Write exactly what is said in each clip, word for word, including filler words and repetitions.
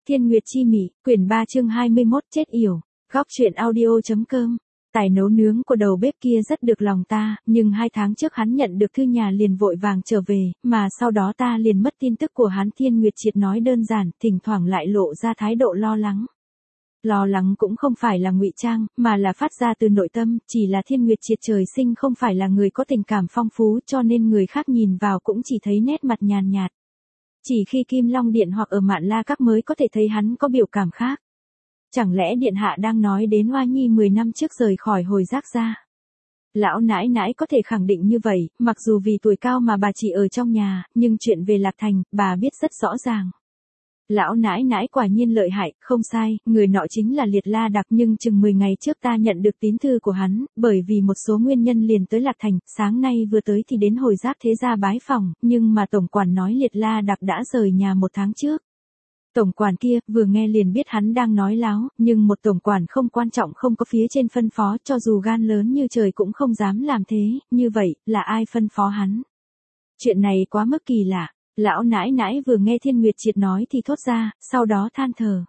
Thiên Nguyệt Chi Mị, quyển ba chương hai mươi mốt chết yểu. Góc truyện audio.com. Tài nấu nướng của đầu bếp kia rất được lòng ta, nhưng hai tháng trước hắn nhận được thư nhà liền vội vàng trở về, mà sau đó ta liền mất tin tức của hắn. Thiên Nguyệt Triệt nói đơn giản, thỉnh thoảng lại lộ ra thái độ lo lắng. Lo lắng cũng không phải là ngụy trang, mà là phát ra từ nội tâm, chỉ là Thiên Nguyệt Triệt trời sinh không phải là người có tình cảm phong phú, cho nên người khác nhìn vào cũng chỉ thấy nét mặt nhàn nhạt. Chỉ khi Kim Long Điện hoặc ở Mạn La Các mới có thể thấy hắn có biểu cảm khác. Chẳng lẽ điện hạ đang nói đến Hoa Nhi mười năm trước rời khỏi Hồi Giác gia? Lão nãi nãi có thể khẳng định như vậy, mặc dù vì tuổi cao mà bà chỉ ở trong nhà, nhưng chuyện về Lạc Thành, bà biết rất rõ ràng. Lão nãi nãi quả nhiên lợi hại, không sai, người nọ chính là Liệt La Đặc, nhưng chừng mười ngày trước ta nhận được tín thư của hắn, bởi vì một số nguyên nhân liền tới Lạc Thành, sáng nay vừa tới thì đến Hồi Giác thế gia bái phòng, nhưng mà tổng quản nói Liệt La Đặc đã rời nhà một tháng trước. Tổng quản kia, vừa nghe liền biết hắn đang nói láo, nhưng một tổng quản không quan trọng không có phía trên phân phó, cho dù gan lớn như trời cũng không dám làm thế, như vậy, là ai phân phó hắn? Chuyện này quá mức kỳ lạ. Lão nãi nãi vừa nghe Thiên Nguyệt Triệt nói thì thốt ra, sau đó than thở.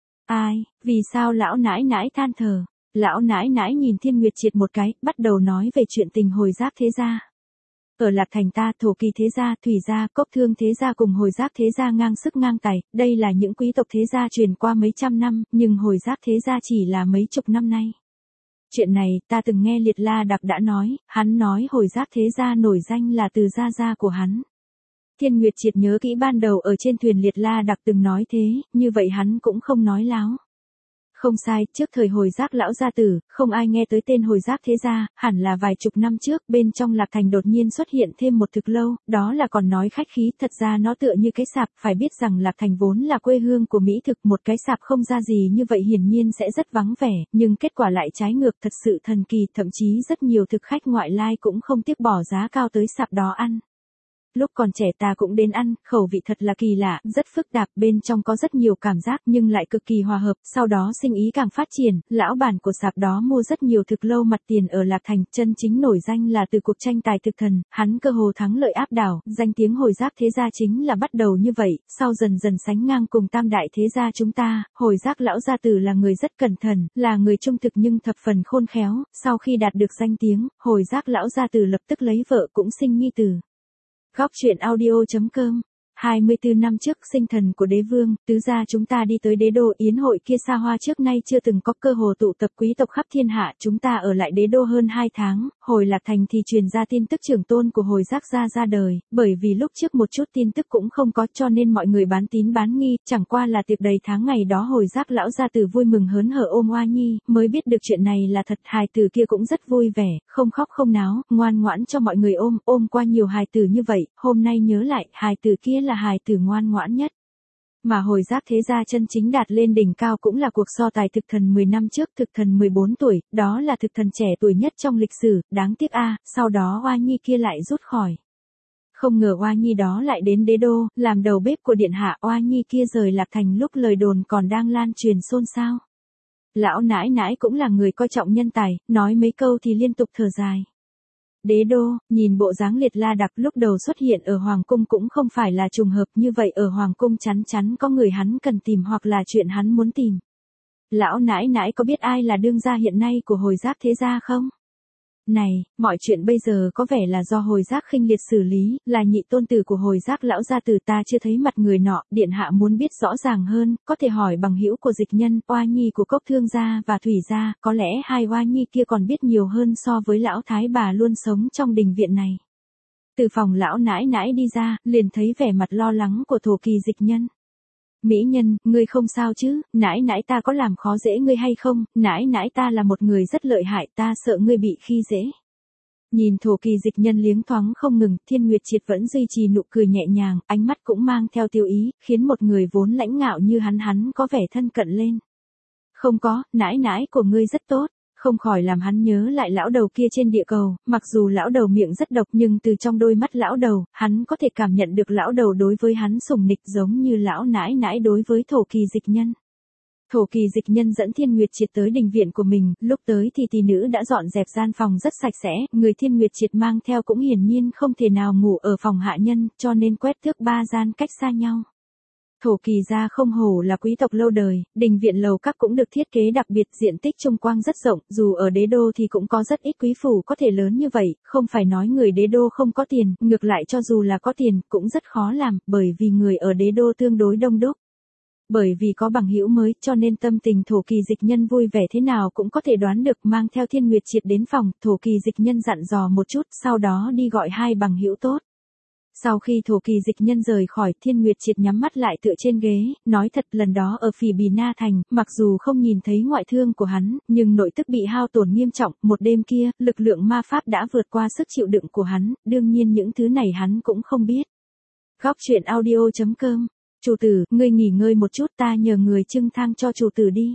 Ai, vì sao lão nãi nãi than thở? Lão nãi nãi nhìn Thiên Nguyệt Triệt một cái, bắt đầu nói về chuyện tình Hồi Giác thế gia. Ở Lạc Thành ta, Thổ Kỳ thế gia, Thủy gia, Cốc Thương thế gia cùng Hồi Giác thế gia ngang sức ngang tài, đây là những quý tộc thế gia truyền qua mấy trăm năm, nhưng Hồi Giác thế gia chỉ là mấy chục năm nay. Chuyện này, ta từng nghe Liệt La Đặc đã nói, hắn nói Hồi Giác thế gia nổi danh là từ gia gia của hắn. Thiên Nguyệt Triệt nhớ kỹ ban đầu ở trên thuyền Liệt La Đặc từng nói thế, như vậy hắn cũng không nói láo. Không sai, trước thời Hồi Giác lão gia tử, không ai nghe tới tên Hồi Giác thế gia, hẳn là vài chục năm trước, bên trong Lạc Thành đột nhiên xuất hiện thêm một thực lâu, đó là còn nói khách khí, thật ra nó tựa như cái sạp, phải biết rằng Lạc Thành vốn là quê hương của mỹ thực, một cái sạp không ra gì như vậy hiển nhiên sẽ rất vắng vẻ, nhưng kết quả lại trái ngược, thật sự thần kỳ, thậm chí rất nhiều thực khách ngoại lai cũng không tiếc bỏ giá cao tới sạp đó ăn. Lúc còn trẻ ta cũng đến ăn, khẩu vị thật là kỳ lạ, rất phức tạp, bên trong có rất nhiều cảm giác nhưng lại cực kỳ hòa hợp, sau đó sinh ý càng phát triển, lão bản của sạp đó mua rất nhiều thực lâu mặt tiền ở Lạc Thành, chân chính nổi danh là từ cuộc tranh tài thực thần, hắn cơ hồ thắng lợi áp đảo, danh tiếng Hồi Giác thế gia chính là bắt đầu như vậy, sau dần dần sánh ngang cùng tam đại thế gia chúng ta, Hồi Giác lão gia tử là người rất cẩn thận, là người trung thực nhưng thập phần khôn khéo, sau khi đạt được danh tiếng, Hồi Giác lão gia tử lập tức lấy vợ cũng sinh nhi tử. Góc truyện audio.com. hai mươi tư năm trước sinh thần của đế vương, tứ gia chúng ta đi tới đế đô, yến hội kia xa hoa trước nay chưa từng có, cơ hồ tụ tập quý tộc khắp thiên hạ, chúng ta ở lại đế đô hơn hai tháng, hồi Lạc Thành thì truyền ra tin tức trưởng tôn của Hồi Giác gia ra đời, bởi vì lúc trước một chút tin tức cũng không có cho nên mọi người bán tín bán nghi, chẳng qua là tiệc đầy tháng ngày đó Hồi Giác lão gia tử vui mừng hớn hở ôm Hoa Nhi, mới biết được chuyện này là thật, hài tử kia cũng rất vui vẻ, không khóc không náo, ngoan ngoãn cho mọi người ôm, ôm qua nhiều hài tử như vậy, hôm nay nhớ lại, hài tử kia là hài tử ngoan ngoãn nhất. Mà Hồi Giác thế gia chân chính đạt lên đỉnh cao cũng là cuộc so tài thực thần mười năm trước, thực thần mười bốn tuổi, đó là thực thần trẻ tuổi nhất trong lịch sử, đáng tiếc a, sau đó Hoa Nhi kia lại rút khỏi. Không ngờ Hoa Nhi đó lại đến đế đô, làm đầu bếp của điện hạ, Hoa Nhi kia rời Lạc Thành lúc lời đồn còn đang lan truyền xôn xao. Lão nãi nãi cũng là người coi trọng nhân tài, nói mấy câu thì liên tục thở dài. Đế đô, nhìn bộ dáng Liệt La Đặc lúc đầu xuất hiện ở Hoàng cung cũng không phải là trùng hợp, như vậy ở Hoàng cung chắn chắn có người hắn cần tìm hoặc là chuyện hắn muốn tìm. Lão nãi nãi có biết ai là đương gia hiện nay của Hồi Giác thế gia không? Này, mọi chuyện bây giờ có vẻ là do Hồi Giác khinh liệt xử lý, là nhị tôn tử của Hồi Giác lão gia tử, ta chưa thấy mặt người nọ, điện hạ muốn biết rõ ràng hơn, có thể hỏi bằng hữu của Dịch Nhân, Hoa Nhi của Cốc Thương gia và Thủy gia, có lẽ hai Hoa Nhi kia còn biết nhiều hơn so với lão thái bà luôn sống trong đình viện này. Từ phòng lão nãi nãi đi ra, liền thấy vẻ mặt lo lắng của Thổ Kỳ Dịch Nhân. Mỹ nhân, ngươi không sao chứ, nãi nãi ta có làm khó dễ ngươi hay không, nãi nãi ta là một người rất lợi hại, ta sợ ngươi bị khi dễ. Nhìn Thổ Kỳ Dịch Nhân liếng thoáng không ngừng, Thiên Nguyệt Triệt vẫn duy trì nụ cười nhẹ nhàng, ánh mắt cũng mang theo tiêu ý, khiến một người vốn lãnh ngạo như hắn hắn có vẻ thân cận lên. Không có, nãi nãi của ngươi rất tốt. Không khỏi làm hắn nhớ lại lão đầu kia trên địa cầu, mặc dù lão đầu miệng rất độc nhưng từ trong đôi mắt lão đầu, hắn có thể cảm nhận được lão đầu đối với hắn sủng nịch giống như lão nãi nãi đối với Thổ Kỳ Dịch Nhân. Thổ Kỳ Dịch Nhân dẫn Thiên Nguyệt Triệt tới đình viện của mình, lúc tới thì tỷ nữ đã dọn dẹp gian phòng rất sạch sẽ, người Thiên Nguyệt Triệt mang theo cũng hiển nhiên không thể nào ngủ ở phòng hạ nhân, cho nên quét thước ba gian cách xa nhau. Thổ Kỳ gia không hổ là quý tộc lâu đời, đình viện lầu các cũng được thiết kế đặc biệt, diện tích chung quanh rất rộng, dù ở đế đô thì cũng có rất ít quý phủ có thể lớn như vậy, không phải nói người đế đô không có tiền, ngược lại cho dù là có tiền, cũng rất khó làm, bởi vì người ở đế đô tương đối đông đúc. Bởi vì có bằng hữu mới, cho nên tâm tình Thổ Kỳ dịch nhân vui vẻ thế nào cũng có thể đoán được, mang theo Thiên Nguyệt Triệt đến phòng, Thổ Kỳ dịch nhân dặn dò một chút, sau đó đi gọi hai bằng hữu tốt. Sau khi Thổ Kỳ dịch nhân rời khỏi, Thiên Nguyệt Triệt nhắm mắt lại tựa trên ghế, nói thật lần đó ở Phỉ Bì Na Thành, mặc dù không nhìn thấy ngoại thương của hắn, nhưng nội tức bị hao tổn nghiêm trọng, một đêm kia, lực lượng ma pháp đã vượt qua sức chịu đựng của hắn, đương nhiên những thứ này hắn cũng không biết. Góc truyện audio chấm com. Chủ tử, ngươi nghỉ ngơi một chút, ta nhờ người trưng thang cho chủ tử đi.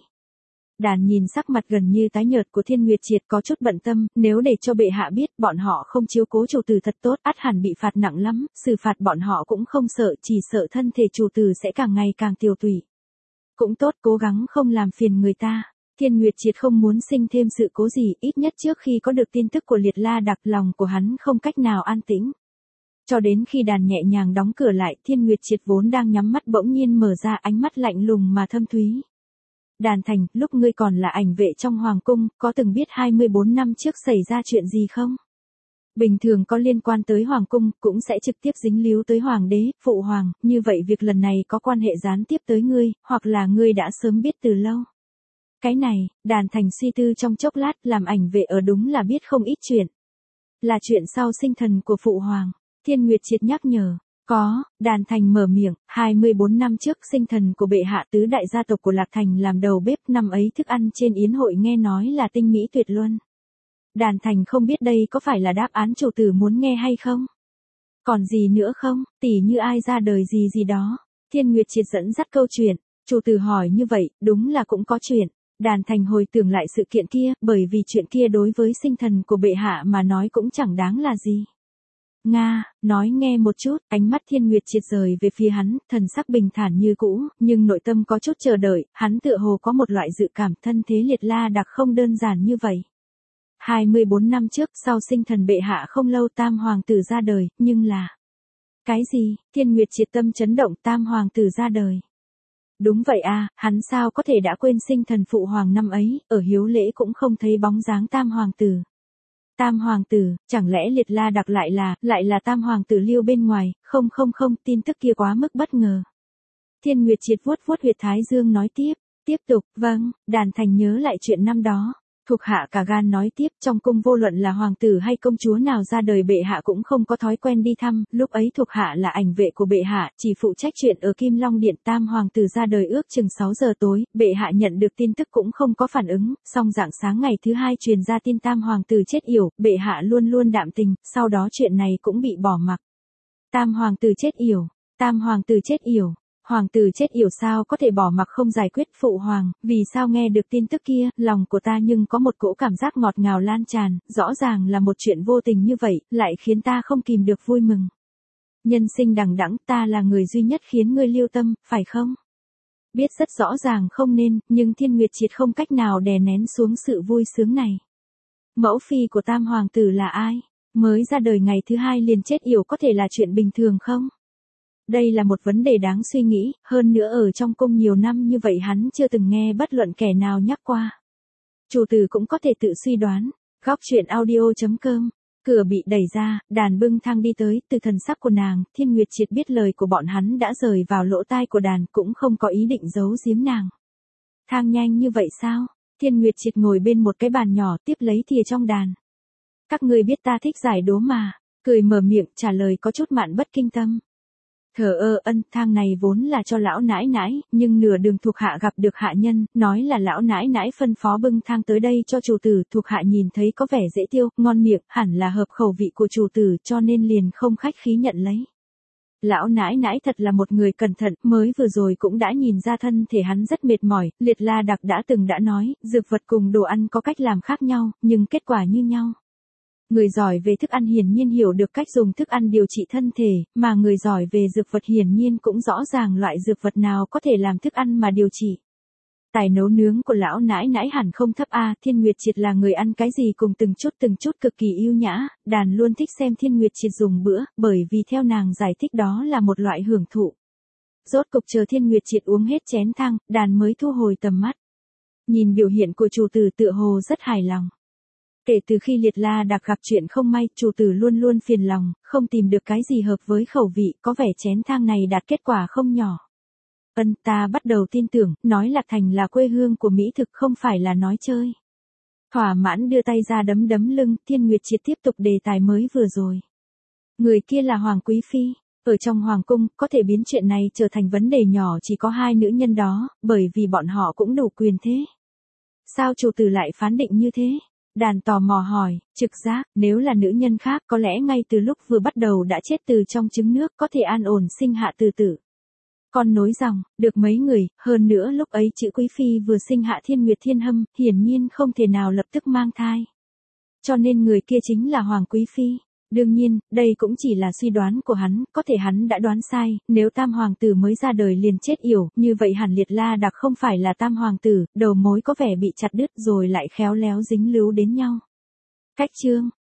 Đàn nhìn sắc mặt gần như tái nhợt của Thiên Nguyệt Triệt có chút bận tâm, nếu để cho bệ hạ biết bọn họ không chiếu cố chủ tử thật tốt, ắt hẳn bị phạt nặng lắm, xử phạt bọn họ cũng không sợ, chỉ sợ thân thể chủ tử sẽ càng ngày càng tiêu tụy. Cũng tốt, cố gắng không làm phiền người ta. Thiên Nguyệt Triệt không muốn sinh thêm sự cố gì, ít nhất trước khi có được tin tức của Liệt La Đặc, lòng của hắn không cách nào an tĩnh. Cho đến khi đàn nhẹ nhàng đóng cửa lại, Thiên Nguyệt Triệt vốn đang nhắm mắt bỗng nhiên mở ra, ánh mắt lạnh lùng mà thâm thúy. Đàn Thành, lúc ngươi còn là ảnh vệ trong hoàng cung, có từng biết hai mươi bốn năm trước xảy ra chuyện gì không? Bình thường có liên quan tới hoàng cung, cũng sẽ trực tiếp dính líu tới hoàng đế, phụ hoàng, như vậy việc lần này có quan hệ gián tiếp tới ngươi, hoặc là ngươi đã sớm biết từ lâu. Cái này, Đàn Thành suy tư trong chốc lát, làm ảnh vệ ở đúng là biết không ít chuyện. Là chuyện sau sinh thần của phụ hoàng. Thiên Nguyệt Triệt nhắc nhở. Có, Đàn Thành mở miệng, hai mươi bốn năm trước sinh thần của bệ hạ, tứ đại gia tộc của Lạc Thành làm đầu bếp, năm ấy thức ăn trên yến hội nghe nói là tinh mỹ tuyệt luân. Đàn Thành không biết đây có phải là đáp án chủ tử muốn nghe hay không? Còn gì nữa không, tỉ như ai ra đời gì gì đó. Thiên Nguyệt Triệt dẫn dắt câu chuyện, chủ tử hỏi như vậy, đúng là cũng có chuyện. Đàn Thành hồi tưởng lại sự kiện kia, bởi vì chuyện kia đối với sinh thần của bệ hạ mà nói cũng chẳng đáng là gì. Nga, nói nghe một chút, ánh mắt Thiên Nguyệt Triệt rời về phía hắn, thần sắc bình thản như cũ, nhưng nội tâm có chút chờ đợi, hắn tựa hồ có một loại dự cảm thân thế Liệt La Đặc không đơn giản như vậy. hai mươi bốn năm trước, sau sinh thần bệ hạ không lâu tam hoàng tử ra đời, nhưng là... Cái gì? Thiên Nguyệt Triệt tâm chấn động, tam hoàng tử ra đời. Đúng vậy à, hắn sao có thể đã quên sinh thần phụ hoàng năm ấy, ở hiếu lễ cũng không thấy bóng dáng tam hoàng tử. Tam hoàng tử, chẳng lẽ Liệt La Đặc lại là, lại là tam hoàng tử lưu bên ngoài, không không không, tin tức kia quá mức bất ngờ. Thiên Nguyệt Triệt vuốt vuốt huyệt thái dương nói tiếp, tiếp tục, vâng, Đàn Thành nhớ lại chuyện năm đó. Thuộc hạ cả gan nói tiếp, trong cung vô luận là hoàng tử hay công chúa nào ra đời bệ hạ cũng không có thói quen đi thăm, lúc ấy thuộc hạ là ảnh vệ của bệ hạ, chỉ phụ trách chuyện ở Kim Long Điện, tam hoàng tử ra đời ước chừng sáu giờ tối, bệ hạ nhận được tin tức cũng không có phản ứng, song rạng sáng ngày thứ hai truyền ra tin tam hoàng tử chết yểu, bệ hạ luôn luôn đạm tình, sau đó chuyện này cũng bị bỏ mặc. Tam hoàng tử chết yểu, tam hoàng tử chết yểu. Hoàng tử chết yểu sao có thể bỏ mặc không giải quyết, phụ hoàng, vì sao nghe được tin tức kia, lòng của ta nhưng có một cỗ cảm giác ngọt ngào lan tràn, rõ ràng là một chuyện vô tình như vậy, lại khiến ta không kìm được vui mừng. Nhân sinh đằng đẵng, ta là người duy nhất khiến ngươi lưu tâm, phải không? Biết rất rõ ràng không nên, nhưng Thiên Nguyệt Triệt không cách nào đè nén xuống sự vui sướng này. Mẫu phi của tam hoàng tử là ai? Mới ra đời ngày thứ hai liền chết yểu có thể là chuyện bình thường không? Đây là một vấn đề đáng suy nghĩ, hơn nữa ở trong cung nhiều năm như vậy hắn chưa từng nghe bất luận kẻ nào nhắc qua. Chủ tử cũng có thể tự suy đoán. Góc truyện audio chấm com. Cửa bị đẩy ra, Đàn bưng thang đi tới, từ thần sắc của nàng, Thiên Nguyệt Triệt biết lời của bọn hắn đã rời vào lỗ tai của Đàn, cũng không có ý định giấu giếm nàng. Thang nhanh như vậy sao? Thiên Nguyệt Triệt ngồi bên một cái bàn nhỏ, tiếp lấy thìa trong Đàn. Các ngươi biết ta thích giải đố mà, cười mở miệng trả lời có chút mạn bất kinh tâm. Thờ ơ ân, thang này vốn là cho lão nãi nãi, nhưng nửa đường thuộc hạ gặp được hạ nhân, nói là lão nãi nãi phân phó bưng thang tới đây cho chủ tử, thuộc hạ nhìn thấy có vẻ dễ tiêu, ngon miệng, hẳn là hợp khẩu vị của chủ tử, cho nên liền không khách khí nhận lấy. Lão nãi nãi thật là một người cẩn thận, mới vừa rồi cũng đã nhìn ra thân thể hắn rất mệt mỏi, Liệt La Đặc đã từng đã nói, dược vật cùng đồ ăn có cách làm khác nhau, nhưng kết quả như nhau. Người giỏi về thức ăn hiển nhiên hiểu được cách dùng thức ăn điều trị thân thể, mà người giỏi về dược vật hiển nhiên cũng rõ ràng loại dược vật nào có thể làm thức ăn mà điều trị. Tài nấu nướng của lão nãi nãi hẳn không thấp a, Thiên Nguyệt Triệt là người ăn cái gì cùng từng chút từng chút cực kỳ yêu nhã, Đàn luôn thích xem Thiên Nguyệt Triệt dùng bữa, bởi vì theo nàng giải thích đó là một loại hưởng thụ. Rốt cục chờ Thiên Nguyệt Triệt uống hết chén thang, đàn mới thu hồi tầm mắt. Nhìn biểu hiện của chủ tử tựa hồ rất hài lòng. Kể từ khi Liệt La Đạc gặp chuyện không may, chủ tử luôn luôn phiền lòng, không tìm được cái gì hợp với khẩu vị, có vẻ chén thang này đạt kết quả không nhỏ. Ân, ta bắt đầu tin tưởng, nói Lạc Thành là quê hương của mỹ thực không phải là nói chơi. Thỏa mãn đưa tay ra đấm đấm lưng, Thiên Nguyệt Triệt tiếp tục đề tài mới vừa rồi. Người kia là Hoàng Quý Phi. Ở trong Hoàng cung, có thể biến chuyện này trở thành vấn đề nhỏ chỉ có hai nữ nhân đó, bởi vì bọn họ cũng đủ quyền thế. Sao chủ tử lại phán định như thế? Đàn tò mò hỏi, trực giác, nếu là nữ nhân khác có lẽ ngay từ lúc vừa bắt đầu đã chết từ trong trứng nước có thể an ổn sinh hạ từ tử. Con nối dòng, được mấy người, hơn nữa lúc ấy chữ Quý Phi vừa sinh hạ Thiên Nguyệt Thiên Hâm, hiển nhiên không thể nào lập tức mang thai. Cho nên người kia chính là Hoàng Quý Phi. Đương nhiên, đây cũng chỉ là suy đoán của hắn, có thể hắn đã đoán sai, nếu tam hoàng tử mới ra đời liền chết yểu, như vậy hẳn Liệt La Đạc không phải là tam hoàng tử, đầu mối có vẻ bị chặt đứt rồi lại khéo léo dính líu đến nhau. Cách chương